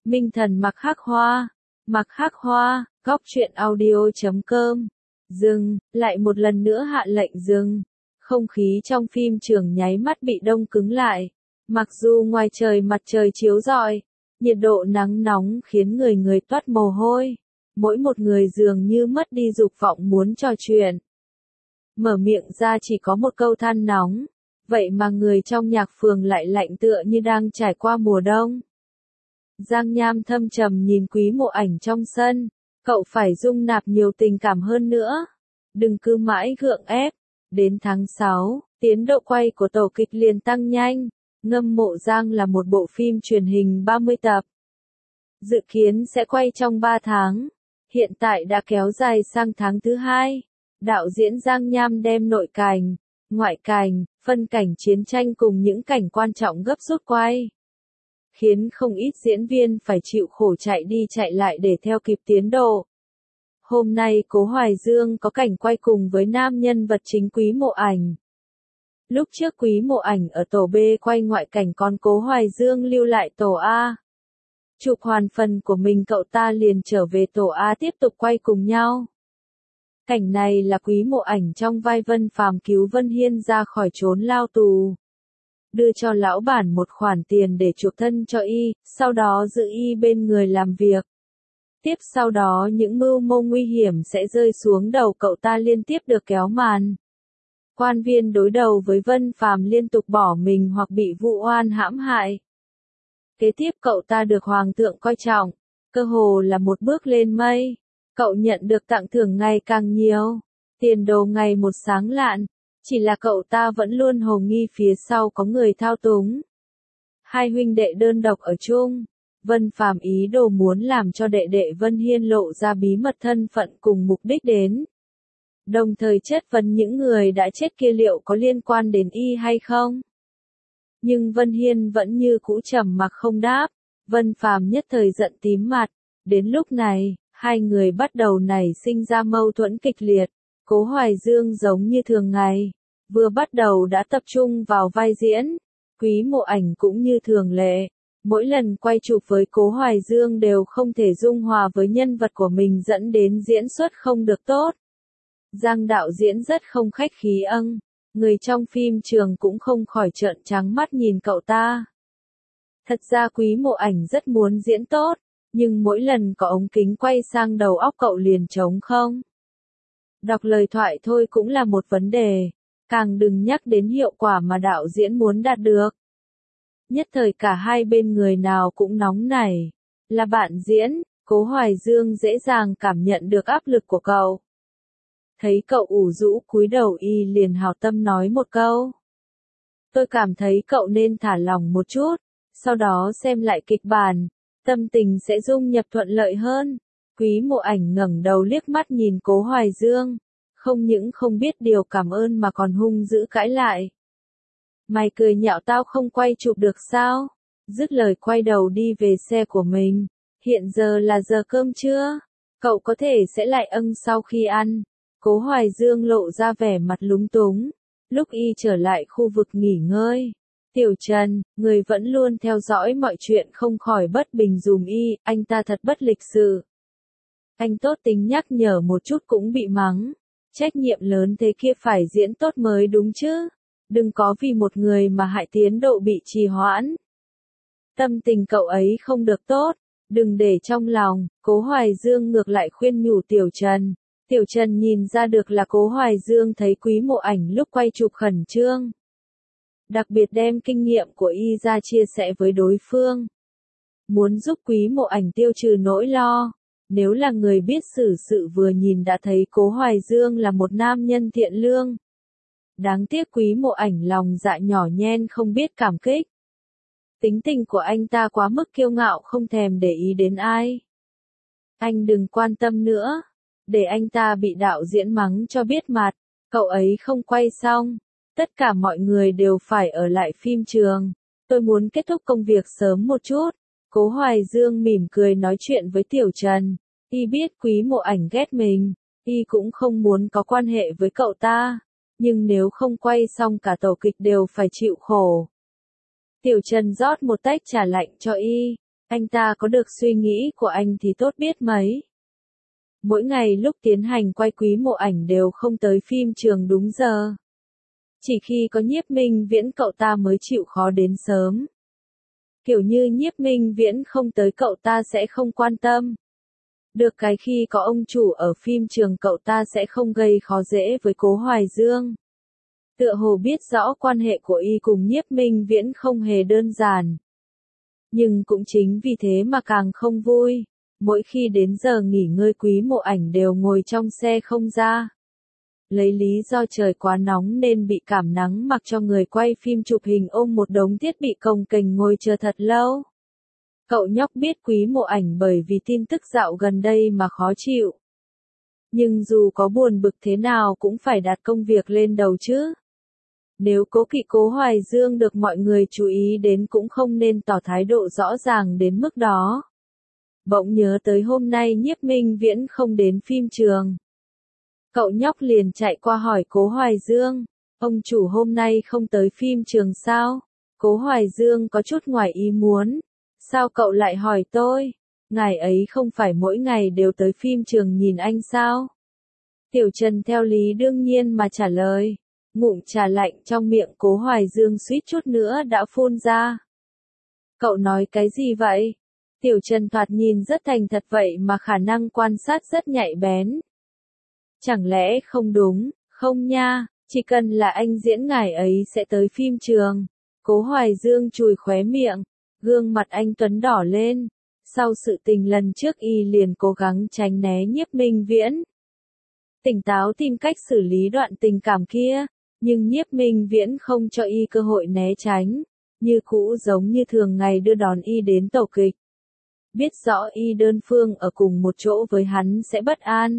Minh Thần Mặc Khắc Hoa, góc truyện audio.com. Dừng, lại một lần nữa hạ lệnh dừng. Không khí trong phim trường nháy mắt bị đông cứng lại. Mặc dù ngoài trời mặt trời chiếu rọi, nhiệt độ nắng nóng khiến người toát mồ hôi. Mỗi một người dường như mất đi dục vọng muốn trò chuyện. Mở miệng ra chỉ có một câu than nóng. Vậy mà người trong nhạc phường lại lạnh tựa như đang trải qua mùa đông. Giang Nham thâm trầm nhìn Quý Mộ Ảnh trong sân. Cậu phải dung nạp nhiều tình cảm hơn nữa. Đừng cứ mãi gượng ép. Đến tháng 6, tiến độ quay của tổ kịch liền tăng nhanh. Ngâm Mộ Giang là một bộ phim truyền hình 30 tập. Dự kiến sẽ quay trong 3 tháng. Hiện tại đã kéo dài sang tháng thứ 2. Đạo diễn Giang Nham đem nội cảnh, ngoại cảnh, phân cảnh chiến tranh cùng những cảnh quan trọng gấp rút quay. Khiến không ít diễn viên phải chịu khổ chạy đi chạy lại để theo kịp tiến độ. Hôm nay Cố Hoài Dương có cảnh quay cùng với nam nhân vật chính Quý Mộ Ảnh. Lúc trước Quý Mộ Ảnh ở tổ B quay ngoại cảnh, còn Cố Hoài Dương lưu lại tổ A. Chụp hoàn phần của mình, cậu ta liền trở về tổ A tiếp tục quay cùng nhau. Cảnh này là Quý Mộ Ảnh trong vai Vân Phàm cứu Vân Hiên ra khỏi chốn lao tù. Đưa cho lão bản một khoản tiền để chuộc thân cho y, sau đó giữ y bên người làm việc. Tiếp sau đó những mưu mô nguy hiểm sẽ rơi xuống đầu cậu ta liên tiếp được kéo màn. Quan viên đối đầu với Vân Phàm liên tục bỏ mình hoặc bị vụ oan hãm hại. Kế tiếp cậu ta được hoàng thượng coi trọng, cơ hồ là một bước lên mây. Cậu nhận được tặng thưởng ngày càng nhiều, tiền đồ ngày một sáng lạn, chỉ là cậu ta vẫn luôn hồ nghi phía sau có người thao túng. Hai huynh đệ đơn độc ở chung, Vân Phàm ý đồ muốn làm cho đệ đệ Vân Hiên lộ ra bí mật thân phận cùng mục đích đến. Đồng thời chất vấn những người đã chết kia liệu có liên quan đến y hay không. Nhưng Vân Hiên vẫn như cũ trầm mặc không đáp, Vân Phàm nhất thời giận tím mặt. Đến lúc này, hai người bắt đầu nảy sinh ra mâu thuẫn kịch liệt. Cố Hoài Dương giống như thường ngày, vừa bắt đầu đã tập trung vào vai diễn. Quý Mộ Ảnh cũng như thường lệ, mỗi lần quay chụp với Cố Hoài Dương đều không thể dung hòa với nhân vật của mình, dẫn đến diễn xuất không được tốt. Giang đạo diễn rất không khách khí người trong phim trường cũng không khỏi trợn trắng mắt nhìn cậu ta. Thật ra Quý Mộ Ảnh rất muốn diễn tốt, nhưng mỗi lần có ống kính quay sang đầu óc cậu liền trống không. Đọc lời thoại thôi cũng là một vấn đề, càng đừng nhắc đến hiệu quả mà đạo diễn muốn đạt được. Nhất thời cả hai bên người nào cũng nóng nảy. Là bạn diễn, Cố Hoài Dương dễ dàng cảm nhận được áp lực của cậu. Thấy cậu ủ rũ cúi đầu, y liền hào tâm nói một câu. Tôi cảm thấy cậu nên thả lỏng một chút, sau đó xem lại kịch bản, tâm tình sẽ dung nhập thuận lợi hơn. Quý Mộ Ảnh ngẩng đầu liếc mắt nhìn Cố Hoài Dương, không những không biết điều cảm ơn mà còn hung dữ cãi lại. Mày cười nhạo tao không quay chụp được sao? Dứt lời quay đầu đi về xe của mình. Hiện giờ là giờ cơm trưa, cậu có thể sẽ lại sau khi ăn. Cố Hoài Dương lộ ra vẻ mặt lúng túng. Lúc y trở lại khu vực nghỉ ngơi, Tiểu Trần, người vẫn luôn theo dõi mọi chuyện, không khỏi bất bình dùm y, anh ta thật bất lịch sự. Anh tốt tính nhắc nhở một chút cũng bị mắng. Trách nhiệm lớn thế kia phải diễn tốt mới đúng chứ. Đừng có vì một người mà hại tiến độ bị trì hoãn. Tâm tình cậu ấy không được tốt, đừng để trong lòng. Cố Hoài Dương ngược lại khuyên nhủ Tiểu Trần. Tiểu Trần nhìn ra được là Cố Hoài Dương thấy Quý Mộ Ảnh lúc quay chụp khẩn trương. Đặc biệt đem kinh nghiệm của y ra chia sẻ với đối phương. Muốn giúp Quý Mộ Ảnh tiêu trừ nỗi lo. Nếu là người biết xử sự vừa nhìn đã thấy Cố Hoài Dương là một nam nhân thiện lương. Đáng tiếc Quý Mộ Ảnh lòng dạ nhỏ nhen không biết cảm kích. Tính tình của anh ta quá mức kiêu ngạo, không thèm để ý đến ai. Anh đừng quan tâm nữa. Để anh ta bị đạo diễn mắng cho biết mặt. Cậu ấy không quay xong. Tất cả mọi người đều phải ở lại phim trường. Tôi muốn kết thúc công việc sớm một chút. Cố Hoài Dương mỉm cười nói chuyện với Tiểu Trần. Y biết Quý Mộ Ảnh ghét mình. Y cũng không muốn có quan hệ với cậu ta. Nhưng nếu không quay xong cả tổ kịch đều phải chịu khổ. Tiểu Trần rót một tách trà lạnh cho y. Anh ta có được suy nghĩ của anh thì tốt biết mấy. Mỗi ngày lúc tiến hành quay Quý Mộ Ảnh đều không tới phim trường đúng giờ. Chỉ khi có Nhiếp Minh Viễn cậu ta mới chịu khó đến sớm. Kiểu như Nhiếp Minh Viễn không tới cậu ta sẽ không quan tâm. Được cái khi có ông chủ ở phim trường cậu ta sẽ không gây khó dễ với Cố Hoài Dương. Tựa hồ biết rõ quan hệ của y cùng Nhiếp Minh Viễn không hề đơn giản. Nhưng cũng chính vì thế mà càng không vui. Mỗi khi đến giờ nghỉ ngơi Quý Mộ Ảnh đều ngồi trong xe không ra. Lấy lý do trời quá nóng nên bị cảm nắng mặc cho người quay phim chụp hình ôm một đống thiết bị cồng kềnh ngồi chờ thật lâu. Cậu nhóc biết Quý Mộ Ảnh bởi vì tin tức dạo gần đây mà khó chịu. Nhưng dù có buồn bực thế nào cũng phải đặt công việc lên đầu chứ. Nếu cố kỵ Cố Hoài Dương được mọi người chú ý đến cũng không nên tỏ thái độ rõ ràng đến mức đó. Bỗng nhớ tới hôm nay Nhiếp Minh Viễn không đến phim trường. Cậu nhóc liền chạy qua hỏi Cố Hoài Dương, ông chủ hôm nay không tới phim trường sao? Cố Hoài Dương có chút ngoài ý muốn. Sao cậu lại hỏi tôi? Ngài ấy không phải mỗi ngày đều tới phim trường nhìn anh sao? Tiểu Trần theo lý đương nhiên mà trả lời. Ngụm trà lạnh trong miệng Cố Hoài Dương suýt chút nữa đã phun ra. Cậu nói cái gì vậy? Tiểu Trần thoạt nhìn rất thành thật vậy mà khả năng quan sát rất nhạy bén. Chẳng lẽ không đúng, không nha, chỉ cần là anh diễn ngài ấy sẽ tới phim trường. Cố Hoài Dương chùi khóe miệng, gương mặt anh Tuấn đỏ lên. Sau sự tình lần trước y liền cố gắng tránh né Nhiếp Minh Viễn. Tỉnh táo tìm cách xử lý đoạn tình cảm kia, nhưng Nhiếp Minh Viễn không cho y cơ hội né tránh, như cũ giống như thường ngày đưa đón y đến tổ kịch. Biết rõ y đơn phương ở cùng một chỗ với hắn sẽ bất an.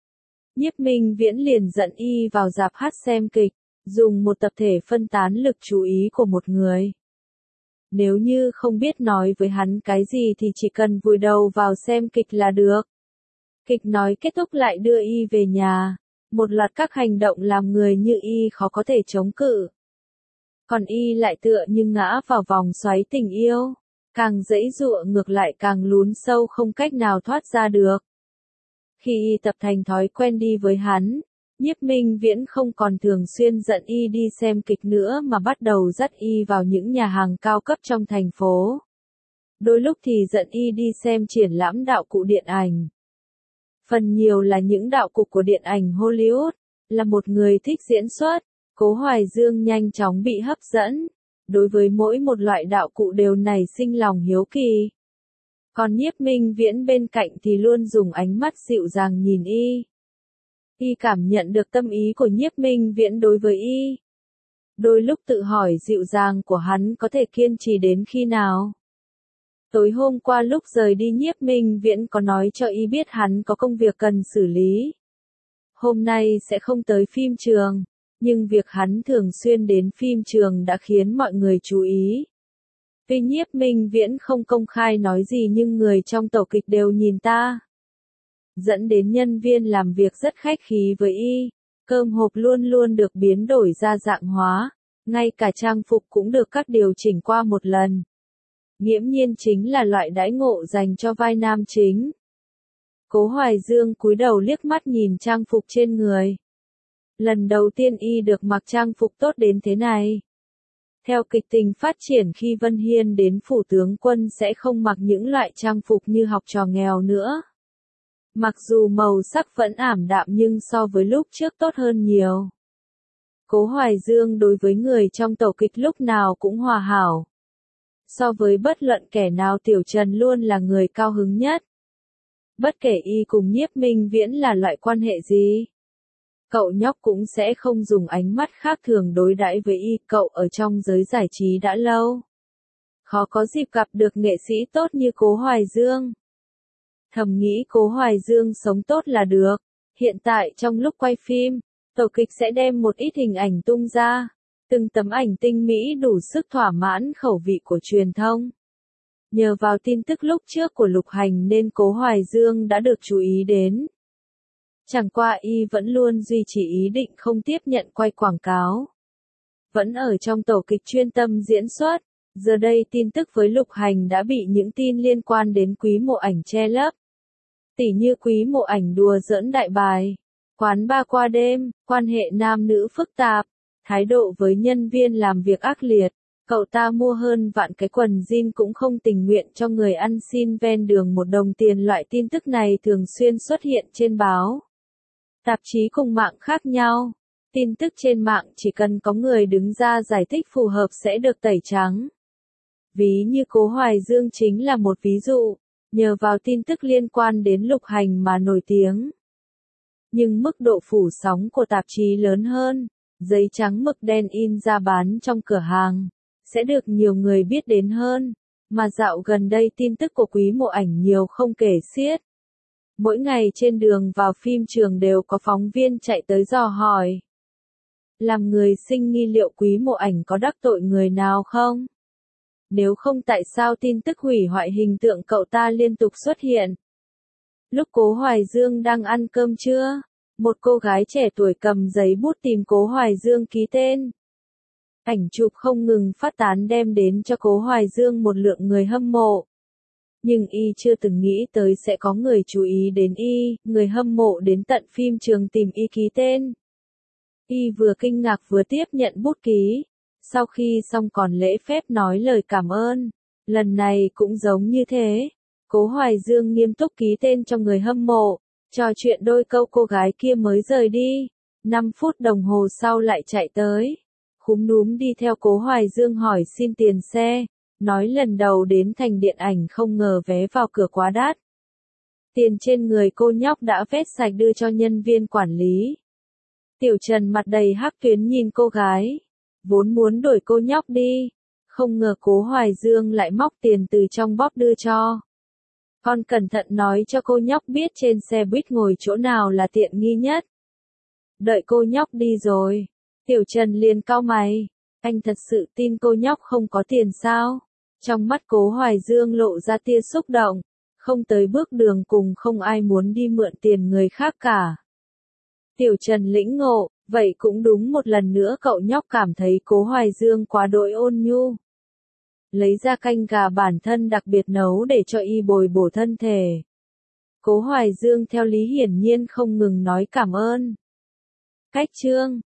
Nhiếp Minh Viễn liền dẫn y vào rạp hát xem kịch, dùng một tập thể phân tán lực chú ý của một người. Nếu như không biết nói với hắn cái gì thì chỉ cần vùi đầu vào xem kịch là được. Kịch nói kết thúc lại đưa y về nhà, một loạt các hành động làm người như y khó có thể chống cự. Còn y lại tựa như ngã vào vòng xoáy tình yêu, càng giãy giụa ngược lại càng lún sâu không cách nào thoát ra được. Khi y tập thành thói quen đi với hắn, Nhiếp Minh Viễn không còn thường xuyên dẫn y đi xem kịch nữa mà bắt đầu dắt y vào những nhà hàng cao cấp trong thành phố. Đôi lúc thì dẫn y đi xem triển lãm đạo cụ điện ảnh. Phần nhiều là những đạo cụ của điện ảnh Hollywood. Là một người thích diễn xuất, Cố Hoài Dương nhanh chóng bị hấp dẫn. Đối với mỗi một loại đạo cụ đều nảy sinh lòng hiếu kỳ. Còn Nhiếp Minh Viễn bên cạnh thì luôn dùng ánh mắt dịu dàng nhìn y. Y cảm nhận được tâm ý của Nhiếp Minh Viễn đối với y. Đôi lúc tự hỏi dịu dàng của hắn có thể kiên trì đến khi nào. Tối hôm qua lúc rời đi Nhiếp Minh Viễn có nói cho y biết hắn có công việc cần xử lý. Hôm nay sẽ không tới phim trường, nhưng việc hắn thường xuyên đến phim trường đã khiến mọi người chú ý. Tuy Nhiếp Minh Viễn không công khai nói gì nhưng người trong tổ kịch đều nhìn ta. Dẫn đến nhân viên làm việc rất khách khí với y, cơm hộp luôn luôn được biến đổi ra dạng hóa, ngay cả trang phục cũng được các điều chỉnh qua một lần. Nghiễm nhiên chính là loại đãi ngộ dành cho vai nam chính. Cố Hoài Dương cúi đầu liếc mắt nhìn trang phục trên người. Lần đầu tiên y được mặc trang phục tốt đến thế này. Theo kịch tình phát triển khi Vân Hiên đến phủ tướng quân sẽ không mặc những loại trang phục như học trò nghèo nữa. Mặc dù màu sắc vẫn ảm đạm nhưng so với lúc trước tốt hơn nhiều. Cố Hoài Dương đối với người trong tổ kịch lúc nào cũng hòa hảo. So với bất luận kẻ nào Tiểu Trần luôn là người cao hứng nhất. Bất kể y cùng Nhiếp Minh Viễn là loại quan hệ gì. Cậu nhóc cũng sẽ không dùng ánh mắt khác thường đối đãi với y. Cậu ở trong giới giải trí đã lâu. Khó có dịp gặp được nghệ sĩ tốt như Cố Hoài Dương. Thầm nghĩ Cố Hoài Dương sống tốt là được. Hiện tại trong lúc quay phim, tổ kịch sẽ đem một ít hình ảnh tung ra. Từng tấm ảnh tinh mỹ đủ sức thỏa mãn khẩu vị của truyền thông. Nhờ vào tin tức lúc trước của Lục Hành nên Cố Hoài Dương đã được chú ý đến. Chẳng qua y vẫn luôn duy trì ý định không tiếp nhận quay quảng cáo. Vẫn ở trong tổ kịch chuyên tâm diễn xuất, Giờ đây tin tức với Lục Hành đã bị những tin liên quan đến Quý Mộ Ảnh che lấp. Tỉ như Quý Mộ Ảnh đùa giỡn đại bài, quán bar qua đêm, quan hệ nam nữ phức tạp, thái độ với nhân viên làm việc ác liệt. Cậu ta mua hơn vạn cái quần jean cũng không tình nguyện cho người ăn xin ven đường 1 đồng tiền. Loại tin tức này thường xuyên xuất hiện trên báo, tạp chí cùng mạng khác nhau. Tin tức trên mạng chỉ cần có người đứng ra giải thích phù hợp sẽ được tẩy trắng. Ví như Cố Hoài Dương chính là một ví dụ, nhờ vào tin tức liên quan đến Lục Hành mà nổi tiếng. Nhưng mức độ phủ sóng của tạp chí lớn hơn, giấy trắng mực đen in ra bán trong cửa hàng, sẽ được nhiều người biết đến hơn. Mà dạo gần đây tin tức của Quý Mộ Ảnh nhiều không kể xiết. Mỗi ngày trên đường vào phim trường đều có phóng viên chạy tới dò hỏi. Làm người sinh nghi liệu Quý Mộ Ảnh có đắc tội người nào không? Nếu không tại sao tin tức hủy hoại hình tượng cậu ta liên tục xuất hiện? Lúc Cố Hoài Dương đang ăn cơm trưa, một cô gái trẻ tuổi cầm giấy bút tìm Cố Hoài Dương ký tên. Ảnh chụp không ngừng phát tán đem đến cho Cố Hoài Dương một lượng người hâm mộ. Nhưng y chưa từng nghĩ tới sẽ có người chú ý đến y, người hâm mộ đến tận phim trường tìm y ký tên. Y vừa kinh ngạc vừa tiếp nhận bút ký. Sau khi xong còn lễ phép nói lời cảm ơn. Lần này cũng giống như thế. Cố Hoài Dương nghiêm túc ký tên cho người hâm mộ. Trò chuyện đôi câu cô gái kia mới rời đi. 5 phút đồng hồ sau lại chạy tới. Khúm núm đi theo Cố Hoài Dương hỏi xin tiền xe. Nói lần đầu đến thành điện ảnh không ngờ vé vào cửa quá đắt. Tiền trên người cô nhóc đã vét sạch đưa cho nhân viên quản lý. Tiểu Trần mặt đầy hắc tuyến nhìn cô gái. Vốn muốn đuổi cô nhóc đi. Không ngờ Cố Hoài Dương lại móc tiền từ trong bóp đưa cho. Con cẩn thận nói cho cô nhóc biết trên xe buýt ngồi chỗ nào là tiện nghi nhất. Đợi cô nhóc đi rồi. Tiểu Trần liền cau mày. Anh thật sự tin cô nhóc không có tiền sao? Trong mắt Cố Hoài Dương lộ ra tia xúc động. Không tới bước đường cùng không ai muốn đi mượn tiền người khác cả. Tiểu Trần lĩnh ngộ, vậy cũng đúng. Một lần nữa cậu nhóc cảm thấy Cố Hoài Dương quá đỗi ôn nhu. Lấy ra canh gà bản thân đặc biệt nấu để cho y bồi bổ thân thể. Cố Hoài Dương theo lý hiển nhiên không ngừng nói cảm ơn. Cách chương